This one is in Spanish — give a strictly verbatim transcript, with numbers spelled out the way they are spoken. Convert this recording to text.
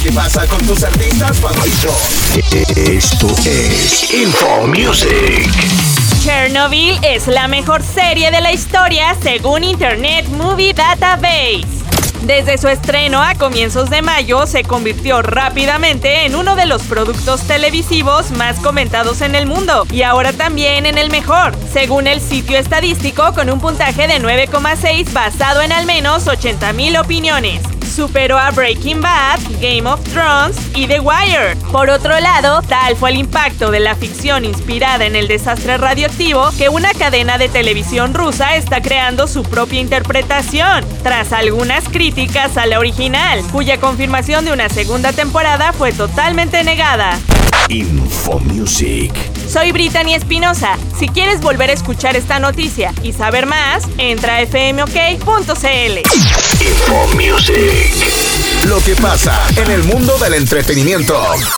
que pasa con tus artistas favoritos. Esto es Info Music. Chernobyl es la mejor serie de la historia según Internet Movie Database. Desde su estreno a comienzos de mayo, se convirtió rápidamente en uno de los productos televisivos más comentados en el mundo y ahora también en el mejor, según el sitio estadístico, con un puntaje de nueve coma seis basado en al menos ochenta mil opiniones. Superó a Breaking Bad, Game of Thrones y The Wire. Por otro lado, tal fue el impacto de la ficción inspirada en el desastre radioactivo que una cadena de televisión rusa está creando su propia interpretación, tras algunas críticas a la original, cuya confirmación de una segunda temporada fue totalmente negada. Info Music. Soy Brittany Espinosa. Si quieres volver a escuchar esta noticia y saber más, entra a f m o k punto c l. Info Music. Lo que pasa en el mundo del entretenimiento.